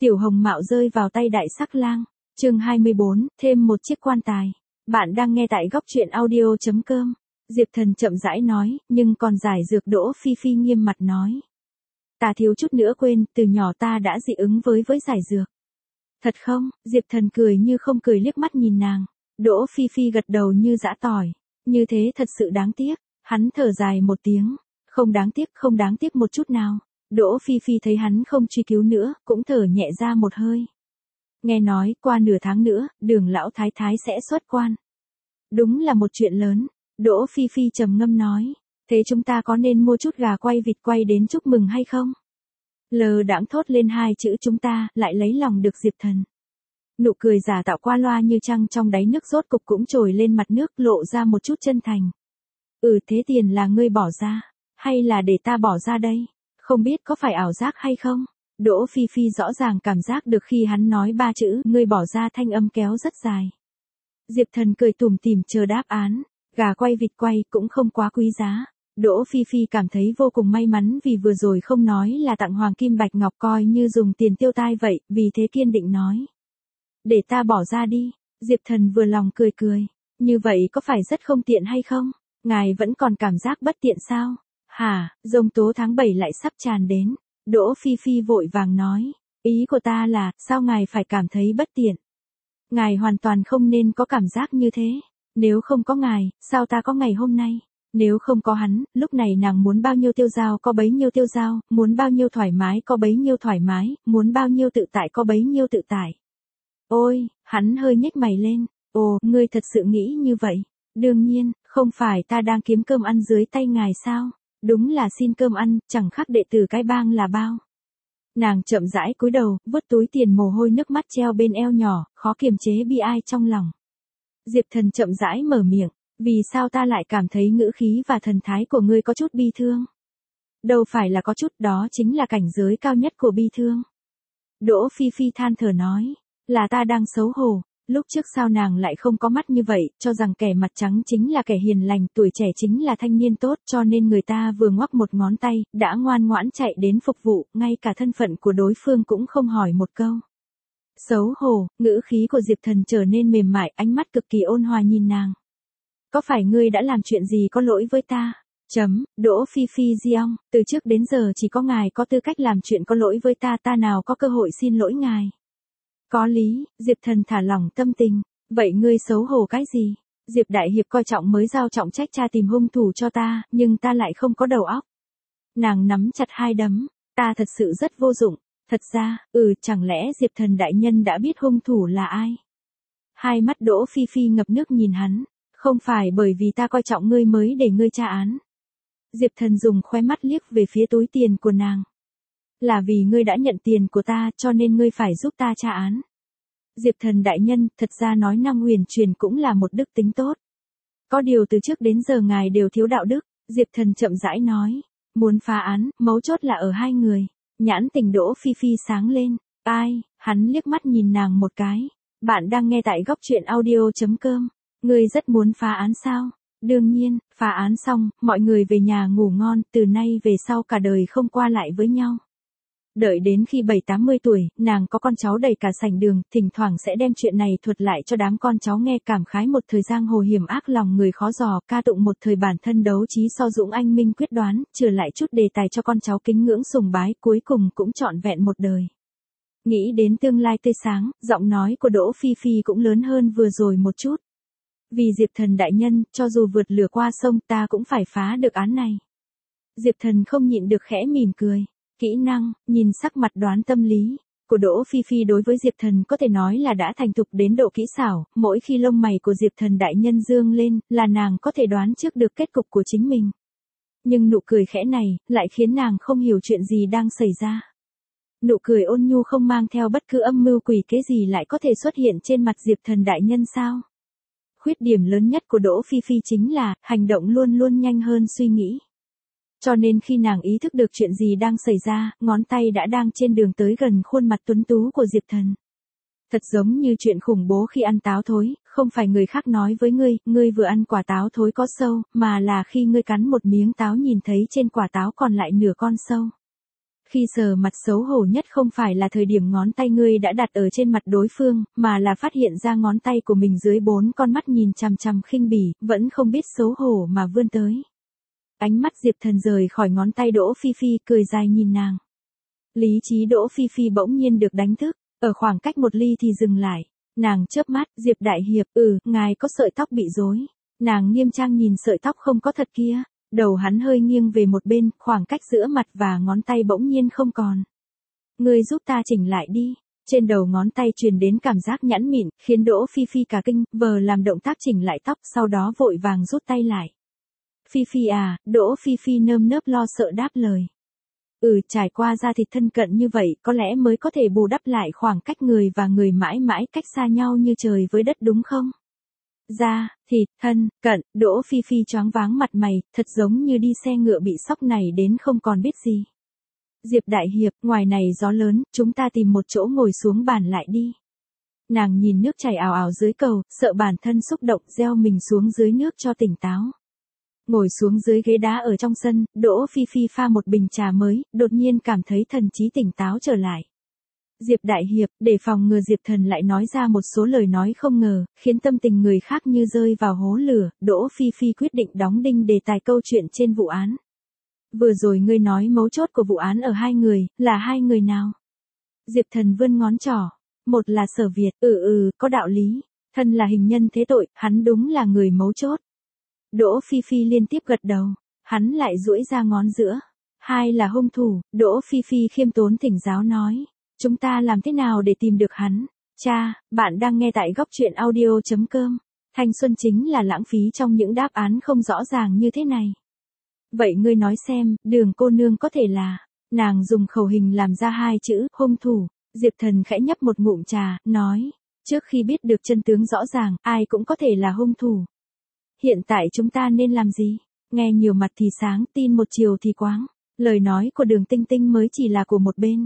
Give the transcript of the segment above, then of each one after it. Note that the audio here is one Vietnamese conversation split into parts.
Tiểu Hồng Mạo rơi vào tay Đại Sắc Lang. Chương 24, thêm một chiếc quan tài. Bạn đang nghe tại góc truyện audio.com. Diệp Thần chậm rãi nói, nhưng còn giải dược Đỗ Phi Phi nghiêm mặt nói. Ta thiếu chút nữa quên, từ nhỏ ta đã dị ứng với giải dược. Thật không? Diệp Thần cười như không cười liếc mắt nhìn nàng. Đỗ Phi Phi gật đầu như giã tỏi. Như thế thật sự đáng tiếc. Hắn thở dài một tiếng. Không đáng tiếc một chút nào. Đỗ Phi Phi thấy hắn không truy cứu nữa, cũng thở nhẹ ra một hơi. Nghe nói, qua nửa tháng nữa, Đường lão thái thái sẽ xuất quan. Đúng là một chuyện lớn. Đỗ Phi Phi trầm ngâm nói. Thế chúng ta có nên mua chút gà quay vịt quay đến chúc mừng hay không? Lờ đãng thốt lên hai chữ chúng ta, lại lấy lòng được Diệp Thần. Nụ cười giả tạo qua loa như trăng trong đáy nước rốt cục cũng trồi lên mặt nước, lộ ra một chút chân thành. Thế tiền là ngươi bỏ ra, hay là để ta bỏ ra đây? Không biết có phải ảo giác hay không? Đỗ Phi Phi rõ ràng cảm giác được khi hắn nói ba chữ, ngươi bỏ ra, thanh âm kéo rất dài. Diệp Thần cười tủm tỉm chờ đáp án. Gà quay vịt quay cũng không quá quý giá. Đỗ Phi Phi cảm thấy vô cùng may mắn vì vừa rồi không nói là tặng hoàng kim bạch ngọc, coi như dùng tiền tiêu tai vậy, vì thế kiên định nói. Để ta bỏ ra đi. Diệp Thần vừa lòng cười cười. Như vậy có phải rất không tiện hay không? Ngài vẫn còn cảm giác bất tiện sao? Hả, giông tố tháng 7 lại sắp tràn đến. Đỗ Phi Phi vội vàng nói. Ý của ta là, sao ngài phải cảm thấy bất tiện? Ngài hoàn toàn không nên có cảm giác như thế. Nếu không có ngài, sao ta có ngày hôm nay? Nếu không có hắn, lúc này nàng muốn bao nhiêu tiêu dao có bấy nhiêu tiêu dao, muốn bao nhiêu thoải mái có bấy nhiêu thoải mái, muốn bao nhiêu tự tại có bấy nhiêu tự tại. Ôi, hắn hơi nhếch mày lên. Ồ, ngươi thật sự nghĩ như vậy? Đương nhiên, không phải ta đang kiếm cơm ăn dưới tay ngài sao? Đúng là xin cơm ăn, chẳng khác đệ tử cái bang là bao. Nàng chậm rãi cúi đầu, vuốt túi tiền, mồ hôi nước mắt treo bên eo nhỏ, khó kiềm chế bi ai trong lòng. Diệp Thần chậm rãi mở miệng, vì sao ta lại cảm thấy ngữ khí và thần thái của ngươi có chút bi thương? Đâu phải là có chút, đó chính là cảnh giới cao nhất của bi thương. Đỗ Phi Phi than thở nói, là ta đang xấu hổ. Lúc trước sao nàng lại không có mắt như vậy, cho rằng kẻ mặt trắng chính là kẻ hiền lành, tuổi trẻ chính là thanh niên tốt, cho nên người ta vừa ngoắc một ngón tay, đã ngoan ngoãn chạy đến phục vụ, ngay cả thân phận của đối phương cũng không hỏi một câu. Xấu hổ, ngữ khí của Diệp Thần trở nên mềm mại, ánh mắt cực kỳ ôn hòa nhìn nàng. Có phải ngươi đã làm chuyện gì có lỗi với ta? Đỗ Phi Phi Diong, từ trước đến giờ chỉ có ngài có tư cách làm chuyện có lỗi với ta, ta nào có cơ hội xin lỗi ngài. Có lý, Diệp Thần thả lỏng tâm tình. Vậy ngươi xấu hổ cái gì? Diệp Đại Hiệp coi trọng mới giao trọng trách cha tìm hung thủ cho ta, nhưng ta lại không có đầu óc. Nàng nắm chặt hai đấm, ta thật sự rất vô dụng. Thật ra, chẳng lẽ Diệp Thần đại nhân đã biết hung thủ là ai? Hai mắt Đỗ Phi Phi ngập nước nhìn hắn. Không phải bởi vì ta coi trọng ngươi mới để ngươi tra án. Diệp Thần dùng khóe mắt liếc về phía túi tiền của nàng. Là vì ngươi đã nhận tiền của ta, cho nên ngươi phải giúp ta tra án. Diệp Thần đại nhân, thật ra nói năng huyền truyền cũng là một đức tính tốt. Có điều từ trước đến giờ ngài đều thiếu đạo đức. Diệp Thần chậm rãi nói. Muốn phá án, mấu chốt là ở hai người. Nhãn tình Đỗ Phi Phi sáng lên. Ai? Hắn liếc mắt nhìn nàng một cái. Bạn đang nghe tại góc truyện audio.com. Ngươi rất muốn phá án sao? Đương nhiên, phá án xong, mọi người về nhà ngủ ngon, từ nay về sau cả đời không qua lại với nhau. Đợi đến khi 7-80 tuổi, nàng có con cháu đầy cả sảnh đường, thỉnh thoảng sẽ đem chuyện này thuật lại cho đám con cháu nghe, cảm khái một thời giang hồ hiểm ác lòng người khó dò, ca tụng một thời bản thân đấu trí so dũng anh minh quyết đoán, chừa lại chút đề tài cho con cháu kính ngưỡng sùng bái, cuối cùng cũng trọn vẹn một đời. Nghĩ đến tương lai tươi sáng, giọng nói của Đỗ Phi Phi cũng lớn hơn vừa rồi một chút. Vì Diệp Thần đại nhân, cho dù vượt lửa qua sông ta cũng phải phá được án này. Diệp Thần không nhịn được khẽ mỉm cười. Kỹ năng, nhìn sắc mặt đoán tâm lý của Đỗ Phi Phi đối với Diệp Thần có thể nói là đã thành thục đến độ kỹ xảo, mỗi khi lông mày của Diệp Thần đại nhân dương lên, là nàng có thể đoán trước được kết cục của chính mình. Nhưng nụ cười khẽ này, lại khiến nàng không hiểu chuyện gì đang xảy ra. Nụ cười ôn nhu không mang theo bất cứ âm mưu quỷ kế gì lại có thể xuất hiện trên mặt Diệp Thần đại nhân sao? Khuyết điểm lớn nhất của Đỗ Phi Phi chính là, hành động luôn luôn nhanh hơn suy nghĩ. Cho nên khi nàng ý thức được chuyện gì đang xảy ra, ngón tay đã đang trên đường tới gần khuôn mặt tuấn tú của Diệp Thần. Thật giống như chuyện khủng bố khi ăn táo thối, không phải người khác nói với ngươi vừa ăn quả táo thối có sâu, mà là khi ngươi cắn một miếng táo nhìn thấy trên quả táo còn lại nửa con sâu. Khi sờ mặt xấu hổ nhất không phải là thời điểm ngón tay ngươi đã đặt ở trên mặt đối phương, mà là phát hiện ra ngón tay của mình dưới 4 con mắt nhìn chằm chằm khinh bỉ, vẫn không biết xấu hổ mà vươn tới. Ánh mắt Diệp Thần rời khỏi ngón tay Đỗ Phi Phi, cười dài nhìn nàng. Lý trí Đỗ Phi Phi bỗng nhiên được đánh thức, ở khoảng cách một ly thì dừng lại. Nàng chớp mắt, Diệp đại hiệp, ngài có sợi tóc bị rối. Nàng nghiêm trang nhìn sợi tóc không có thật kia. Đầu hắn hơi nghiêng về một bên, khoảng cách giữa mặt và ngón tay bỗng nhiên không còn. Ngươi giúp ta chỉnh lại đi. Trên đầu ngón tay truyền đến cảm giác nhẵn mịn, khiến Đỗ Phi Phi cả kinh, vờ làm động tác chỉnh lại tóc, sau đó vội vàng rút tay lại. Phi Phi à, Đỗ Phi Phi nơm nớp lo sợ đáp lời. Trải qua da thịt thân cận như vậy, có lẽ mới có thể bù đắp lại khoảng cách người và người mãi mãi cách xa nhau như trời với đất đúng không? Da, thịt, thân, cận, Đỗ Phi Phi choáng váng mặt mày, thật giống như đi xe ngựa bị sóc này đến không còn biết gì. Diệp đại hiệp, ngoài này gió lớn, chúng ta tìm một chỗ ngồi xuống bàn lại đi. Nàng nhìn nước chảy ào ào dưới cầu, sợ bản thân xúc động gieo mình xuống dưới nước cho tỉnh táo. Ngồi xuống dưới ghế đá ở trong sân, Đỗ Phi Phi pha một bình trà mới, đột nhiên cảm thấy thần trí tỉnh táo trở lại. Diệp đại hiệp, để phòng ngừa Diệp Thần lại nói ra một số lời nói không ngờ, khiến tâm tình người khác như rơi vào hố lửa, Đỗ Phi Phi quyết định đóng đinh đề tài câu chuyện trên vụ án. Vừa rồi ngươi nói mấu chốt của vụ án ở hai người, là hai người nào? Diệp Thần vươn ngón trỏ. Một là Sở Việt, có đạo lý. Thân là hình nhân thế tội, hắn đúng là người mấu chốt. Đỗ Phi Phi liên tiếp gật đầu. Hắn lại duỗi ra ngón giữa. Hai là hung thủ, Đỗ Phi Phi khiêm tốn thỉnh giáo nói. Chúng ta làm thế nào để tìm được hắn? Cha, bạn đang nghe tại góc truyện audio.com. Thanh xuân chính là lãng phí trong những đáp án không rõ ràng như thế này. Vậy ngươi nói xem, Đường cô nương có thể là... Nàng dùng khẩu hình làm ra hai chữ, hung thủ. Diệp Thần khẽ nhấp một ngụm trà, nói. Trước khi biết được chân tướng rõ ràng, ai cũng có thể là hung thủ. Hiện tại chúng ta nên làm gì? Nghe nhiều mặt thì sáng, tin một chiều thì quáng. Lời nói của Đường Tinh Tinh mới chỉ là của một bên.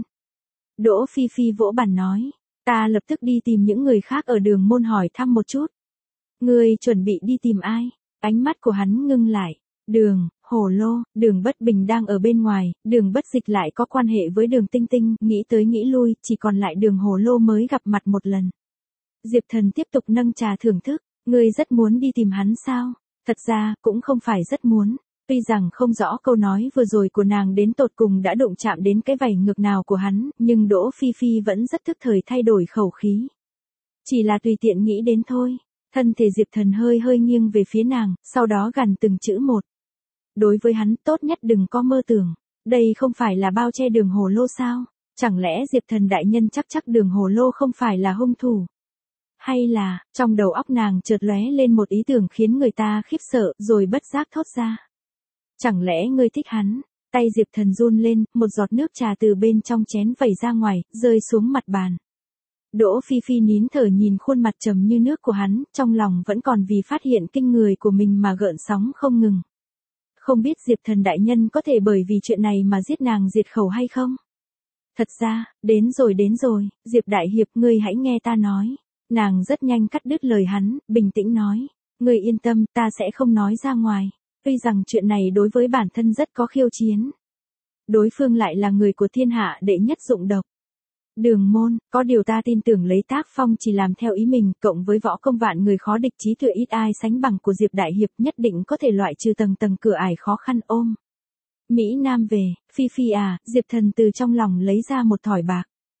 Đỗ Phi Phi vỗ bàn nói. Ta lập tức đi tìm những người khác ở Đường môn hỏi thăm một chút. Ngươi chuẩn bị đi tìm ai? Ánh mắt của hắn ngưng lại. Đường, Hổ Lô, Đường Bất Bình đang ở bên ngoài, Đường Bất Dịch lại có quan hệ với Đường Tinh Tinh, nghĩ tới nghĩ lui, chỉ còn lại Đường Hổ Lô mới gặp mặt một lần. Diệp Thần tiếp tục nâng trà thưởng thức. Ngươi rất muốn đi tìm hắn sao? Thật ra, cũng không phải rất muốn. Tuy rằng không rõ câu nói vừa rồi của nàng đến tột cùng đã đụng chạm đến cái vảy ngược nào của hắn, nhưng Đỗ Phi Phi vẫn rất thức thời thay đổi khẩu khí. Chỉ là tùy tiện nghĩ đến thôi. Thân thể Diệp Thần hơi nghiêng về phía nàng, sau đó gằn từng chữ một. Đối với hắn tốt nhất đừng có mơ tưởng. Đây không phải là bao che Đường Hổ Lô sao? Chẳng lẽ Diệp Thần đại nhân chắc Đường Hổ Lô không phải là hung thủ? Hay là, trong đầu óc nàng chợt lóe lên một ý tưởng khiến người ta khiếp sợ, rồi bất giác thốt ra. Chẳng lẽ ngươi thích hắn? Tay Diệp Thần run lên, một giọt nước trà từ bên trong chén vẩy ra ngoài, rơi xuống mặt bàn. Đỗ Phi Phi nín thở nhìn khuôn mặt trầm như nước của hắn, trong lòng vẫn còn vì phát hiện kinh người của mình mà gợn sóng không ngừng. Không biết Diệp Thần đại nhân có thể bởi vì chuyện này mà giết nàng diệt khẩu hay không? Thật ra, đến rồi, Diệp đại hiệp ngươi hãy nghe ta nói. Nàng rất nhanh cắt đứt lời hắn, bình tĩnh nói. Ngươi yên tâm, ta sẽ không nói ra ngoài. Tuy rằng chuyện này đối với bản thân rất có khiêu chiến. Đối phương lại là người của thiên hạ đệ nhất dụng độc. Đường môn, có điều ta tin tưởng lấy tác phong chỉ làm theo ý mình, cộng với võ công vạn người khó địch trí tuệ ít ai sánh bằng của Diệp đại hiệp nhất định có thể loại trừ tầng cửa ải khó khăn ôm. Mỹ Nam về, Phi Phi à, Diệp Thần từ trong lòng lấy ra một thỏi bạc.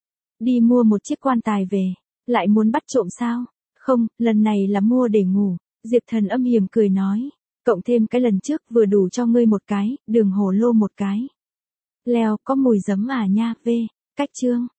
Đi mua một chiếc quan tài về. Lại muốn bắt trộm sao? Không, lần này là mua để ngủ. Diệp Thần âm hiểm cười nói. Cộng thêm cái lần trước vừa đủ cho ngươi một cái, Đường Hổ Lô một cái. Leo, có mùi giấm à nha, cách chương.